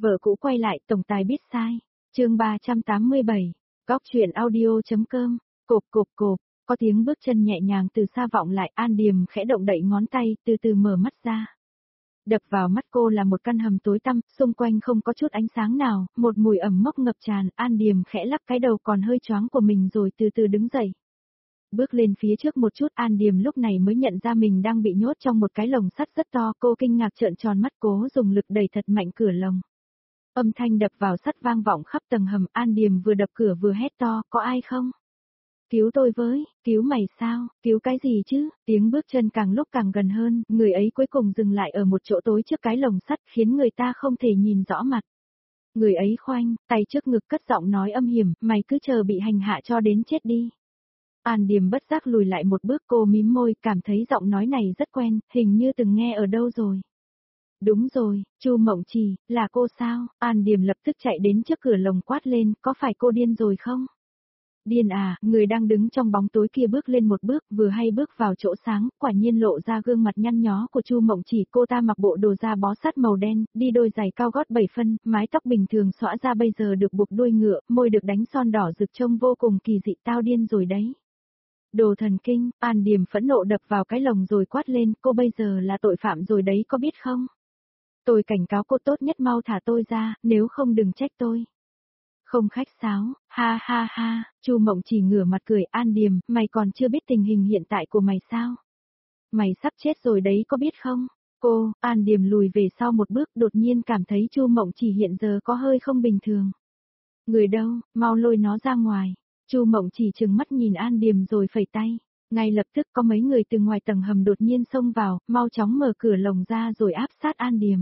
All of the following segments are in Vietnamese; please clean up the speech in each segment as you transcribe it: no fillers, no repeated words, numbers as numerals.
Vợ cũ quay lại, tổng tài biết sai. Chương 387. Góc truyện audio.com. Cộp cộp cộp, có tiếng bước chân nhẹ nhàng từ xa vọng lại, An Điềm khẽ động đậy ngón tay, từ từ mở mắt ra. Đập vào mắt cô là một căn hầm tối tăm, xung quanh không có chút ánh sáng nào, một mùi ẩm mốc ngập tràn, An Điềm khẽ lắc cái đầu còn hơi choáng của mình rồi từ từ đứng dậy. Bước lên phía trước một chút, An Điềm lúc này mới nhận ra mình đang bị nhốt trong một cái lồng sắt rất to, cô kinh ngạc trợn tròn mắt cố dùng lực đẩy thật mạnh cửa lồng. Âm thanh đập vào sắt vang vọng khắp tầng hầm, An Điềm vừa đập cửa vừa hét to, có ai không? Cứu tôi với, cứu mày sao, cứu cái gì chứ? Tiếng bước chân càng lúc càng gần hơn, người ấy cuối cùng dừng lại ở một chỗ tối trước cái lồng sắt khiến người ta không thể nhìn rõ mặt. Người ấy khoanh, tay trước ngực cất giọng nói âm hiểm, mày cứ chờ bị hành hạ cho đến chết đi. An Điềm bất giác lùi lại một bước, cô mím môi, cảm thấy giọng nói này rất quen, hình như từng nghe ở đâu rồi. Đúng rồi, Chu Mộng Trì, là cô sao? An Điềm lập tức chạy đến trước cửa lồng quát lên, có phải cô điên rồi không? Điên à, người đang đứng trong bóng tối kia bước lên một bước, vừa hay bước vào chỗ sáng, quả nhiên lộ ra gương mặt nhăn nhó của Chu Mộng Trì. Cô ta mặc bộ đồ da bó sát màu đen, đi đôi giày cao gót 7 phân, mái tóc bình thường xõa ra bây giờ được buộc đuôi ngựa, môi được đánh son đỏ rực trông vô cùng kỳ dị, tao điên rồi đấy. Đồ thần kinh, An Điềm phẫn nộ đập vào cái lồng rồi quát lên, cô bây giờ là tội phạm rồi đấy có biết không? Tôi cảnh cáo cô tốt nhất mau thả tôi ra, nếu không đừng trách tôi. Không khách sáo, ha ha ha, Chu Mộng Chỉ ngửa mặt cười, An Điềm, mày còn chưa biết tình hình hiện tại của mày sao? Mày sắp chết rồi đấy có biết không? Cô, An Điềm lùi về sau một bước, đột nhiên cảm thấy Chu Mộng Chỉ hiện giờ có hơi không bình thường. Người đâu, mau lôi nó ra ngoài. Chu Mộng Chỉ trừng mắt nhìn An Điềm rồi phẩy tay. Ngay lập tức có mấy người từ ngoài tầng hầm đột nhiên xông vào, mau chóng mở cửa lồng ra rồi áp sát An Điềm.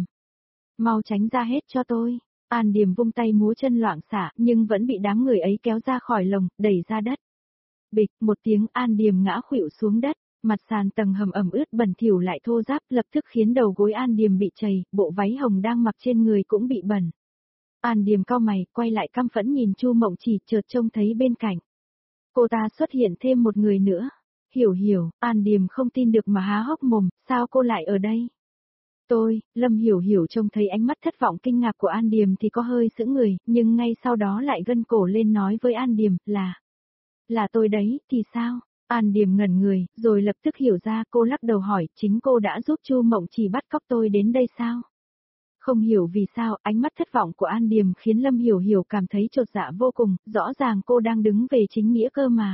Mau tránh ra hết cho tôi. An Điềm vung tay múa chân loạng xạ, nhưng vẫn bị đám người ấy kéo ra khỏi lồng, đẩy ra đất. Bịch, một tiếng, An Điềm ngã khuỵu xuống đất, mặt sàn tầng hầm ẩm ướt bẩn thỉu lại thô ráp, lập tức khiến đầu gối An Điềm bị trầy, bộ váy hồng đang mặc trên người cũng bị bẩn. An Điềm cau mày, quay lại căm phẫn nhìn Chu Mộng Chỉ, chợt trông thấy bên cạnh cô ta xuất hiện thêm một người nữa. Hiểu Hiểu, An Điềm không tin được mà há hốc mồm, sao cô lại ở đây? Lâm Hiểu Hiểu trông thấy ánh mắt thất vọng kinh ngạc của An Điềm thì có hơi sững người, nhưng ngay sau đó lại gân cổ lên nói với An Điềm, là tôi đấy, thì sao? An Điềm ngẩn người, rồi lập tức hiểu ra, cô lắc đầu hỏi, chính cô đã giúp Chu Mộng Chỉ bắt cóc tôi đến đây sao? Không hiểu vì sao, ánh mắt thất vọng của An Điềm khiến Lâm Hiểu Hiểu cảm thấy chột dạ vô cùng, rõ ràng cô đang đứng về chính nghĩa cơ mà.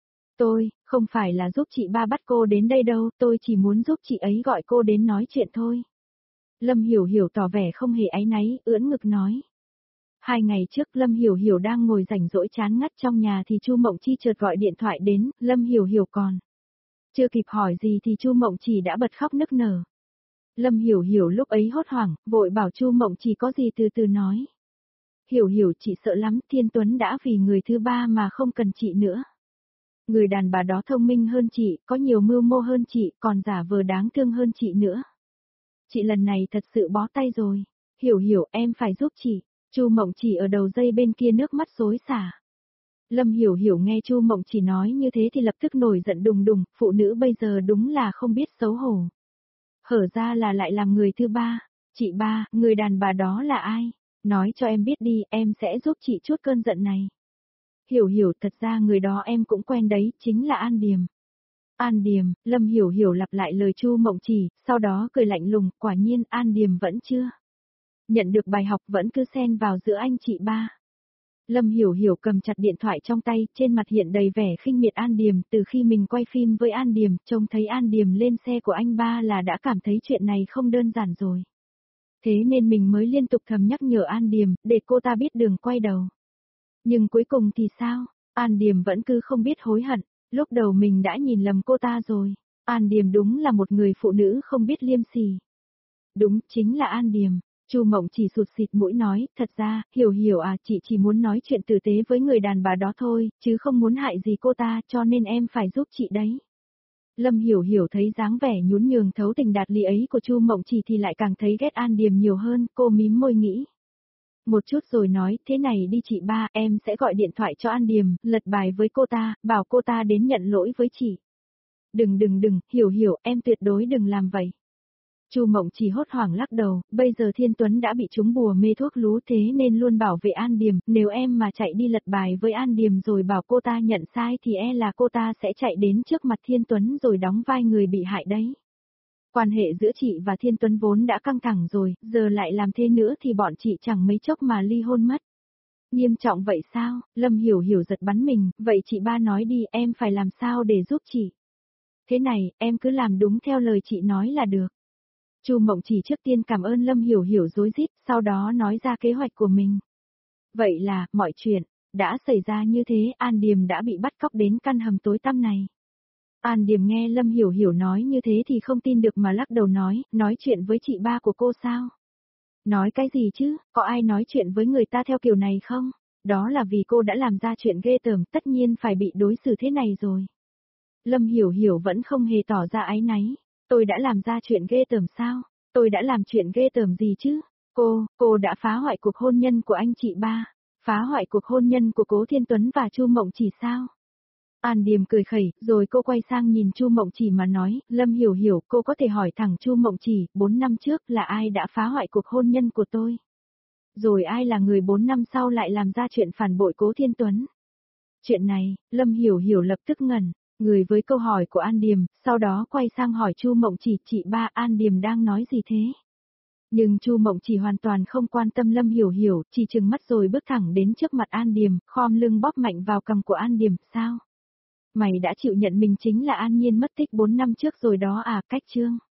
Tôi, không phải là giúp chị ba bắt cô đến đây đâu, tôi chỉ muốn giúp chị ấy gọi cô đến nói chuyện thôi. Lâm Hiểu Hiểu tỏ vẻ không hề áy náy, ưỡn ngực nói. 2 ngày trước Lâm Hiểu Hiểu đang ngồi rảnh rỗi chán ngắt trong nhà thì Chu Mộng Chi chợt gọi điện thoại đến, Lâm Hiểu Hiểu còn chưa kịp hỏi gì thì Chu Mộng Chỉ đã bật khóc nức nở. Lâm Hiểu Hiểu lúc ấy hốt hoảng, vội bảo Chu Mộng Chỉ có gì từ từ nói. Hiểu Hiểu, chị sợ lắm, Thiên Tuấn đã vì người thứ ba mà không cần chị nữa. Người đàn bà đó thông minh hơn chị, có nhiều mưu mô hơn chị, còn giả vờ đáng thương hơn chị nữa. Chị lần này thật sự bó tay rồi. Hiểu Hiểu, em phải giúp chị. Chu Mộng Chỉ ở đầu dây bên kia nước mắt xối xả. Lâm Hiểu Hiểu nghe Chu Mộng Chỉ nói như thế thì lập tức nổi giận đùng đùng, phụ nữ bây giờ đúng là không biết xấu hổ. Hở ra là lại làm người thứ ba. Chị ba, người đàn bà đó là ai? Nói cho em biết đi, em sẽ giúp chị chút cơn giận này. Hiểu Hiểu, thật ra người đó em cũng quen đấy, chính là An Điềm. An Điềm, Lâm Hiểu Hiểu lặp lại lời Chu Mộng Chỉ, sau đó cười lạnh lùng, quả nhiên An Điềm vẫn chưa nhận được bài học, vẫn cứ xen vào giữa anh chị ba. Lâm Hiểu Hiểu cầm chặt điện thoại trong tay, trên mặt hiện đầy vẻ khinh miệt An Điềm, từ khi mình quay phim với An Điềm, trông thấy An Điềm lên xe của anh ba là đã cảm thấy chuyện này không đơn giản rồi. Thế nên mình mới liên tục thầm nhắc nhở An Điềm, để cô ta biết đường quay đầu. Nhưng cuối cùng thì sao? An Điềm vẫn cứ không biết hối hận, lúc đầu mình đã nhìn lầm cô ta rồi. An Điềm đúng là một người phụ nữ không biết liêm sỉ. Đúng, chính là An Điềm. Chu Mộng Chỉ sụt xịt mũi nói, thật ra, Hiểu Hiểu à, chị chỉ muốn nói chuyện tử tế với người đàn bà đó thôi, chứ không muốn hại gì cô ta, cho nên em phải giúp chị đấy. Lâm Hiểu Hiểu thấy dáng vẻ nhún nhường thấu tình đạt lý ấy của Chu Mộng Chỉ thì lại càng thấy ghét An Điềm nhiều hơn, cô mím môi nghĩ. Một chút rồi nói, thế này đi chị ba, em sẽ gọi điện thoại cho An Điềm, lật bài với cô ta, bảo cô ta đến nhận lỗi với chị. Đừng, Hiểu Hiểu, em tuyệt đối đừng làm vậy. Chu Mộng Chỉ hốt hoảng lắc đầu, bây giờ Thiên Tuấn đã bị trúng bùa mê thuốc lú thế nên luôn bảo vệ An Điềm, nếu em mà chạy đi lật bài với An Điềm rồi bảo cô ta nhận sai thì e là cô ta sẽ chạy đến trước mặt Thiên Tuấn rồi đóng vai người bị hại đấy. Quan hệ giữa chị và Thiên Tuấn vốn đã căng thẳng rồi, giờ lại làm thế nữa thì bọn chị chẳng mấy chốc mà ly hôn mất. Nghiêm trọng vậy sao? Lâm Hiểu Hiểu giật bắn mình, vậy chị ba nói đi, em phải làm sao để giúp chị? Thế này, em cứ làm đúng theo lời chị nói là được. Chu Mộng Chỉ trước tiên cảm ơn Lâm Hiểu Hiểu rối rít, sau đó nói ra kế hoạch của mình. Vậy là, mọi chuyện đã xảy ra như thế, An Điềm đã bị bắt cóc đến căn hầm tối tăm này. An Điềm nghe Lâm Hiểu Hiểu nói như thế thì không tin được mà lắc đầu nói chuyện với chị ba của cô sao? Nói cái gì chứ, có ai nói chuyện với người ta theo kiểu này không? Đó là vì cô đã làm ra chuyện ghê tởm, tất nhiên phải bị đối xử thế này rồi. Lâm Hiểu Hiểu vẫn không hề tỏ ra áy náy. Tôi đã làm ra chuyện ghê tởm sao? Tôi đã làm chuyện ghê tởm gì chứ? Cô đã phá hoại cuộc hôn nhân của anh chị ba. Phá hoại cuộc hôn nhân của Cố Thiên Tuấn và Chu Mộng Chỉ sao? An Điềm cười khẩy, rồi cô quay sang nhìn Chu Mộng Chỉ mà nói, Lâm Hiểu Hiểu, cô có thể hỏi thẳng Chu Mộng Chỉ, 4 năm trước là ai đã phá hoại cuộc hôn nhân của tôi? Rồi ai là người 4 năm sau lại làm ra chuyện phản bội Cố Thiên Tuấn? Chuyện này, Lâm Hiểu Hiểu lập tức ngẩn người với câu hỏi của An Điềm, sau đó quay sang hỏi Chu Mộng Chỉ, chị ba, An Điềm đang nói gì thế? Nhưng Chu Mộng Chỉ hoàn toàn không quan tâm Lâm Hiểu Hiểu, chỉ trừng mắt rồi bước thẳng đến trước mặt An Điềm, khom lưng bóp mạnh vào cằm của An Điềm, sao? Mày đã chịu nhận mình chính là An Nhiên mất tích 4 năm trước rồi đó à, cách chương.